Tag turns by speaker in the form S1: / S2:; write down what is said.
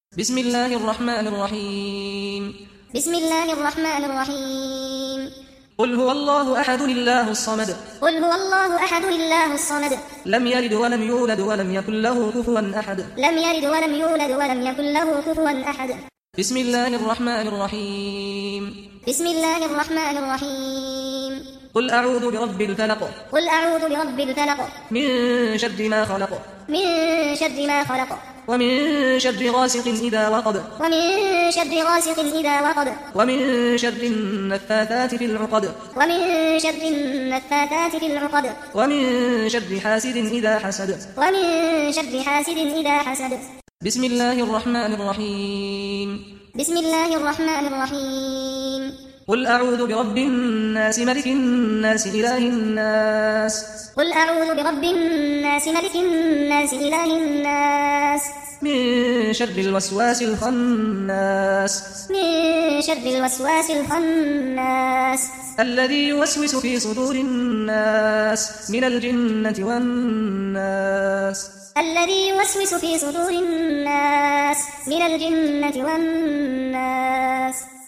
S1: بسم الله الرحمن الرحيم
S2: بسم الله الرحمن الرحيم
S1: قل هو الله أحد الله الصمد
S2: قل هو الله أحد الله الصمد
S1: لم يلد ولم يولد ولم يكن له كفوا أحد
S2: لم يلد ولم يولد ولم يكن له كفوا أحد
S1: بسم الله الرحمن الرحيم
S2: بسم الله الرحمن الرحيم
S1: قل أعوذ برب الفلق
S2: قل أعوذ برب الفلق
S1: من شر ما خلق
S2: من شر ما خلق
S1: ومن شر غاسق إذا وقب
S2: ومن شر غاسق إذا وقب
S1: ومن شر النفاثات في العقد
S2: ومن شر النفاثات في العقد
S1: ومن شر حاسد إذا حسد
S2: ومن شر حاسد إذا حسد
S1: بسم الله الرحمن الرحيم
S2: بسم الله الرحمن الرحيم
S1: قل أعوذ برب الناس ملك الناس إله الناس
S2: قل أعوذ برب الناس ملك الناس إله الناس
S1: من شر الوسواس الخناس
S2: من شر الوسواس الخناس
S1: الذي يوسوس في صدور الناس من الجنة والناس
S2: الذي يوسوس في صدور الناس من الجنة والناس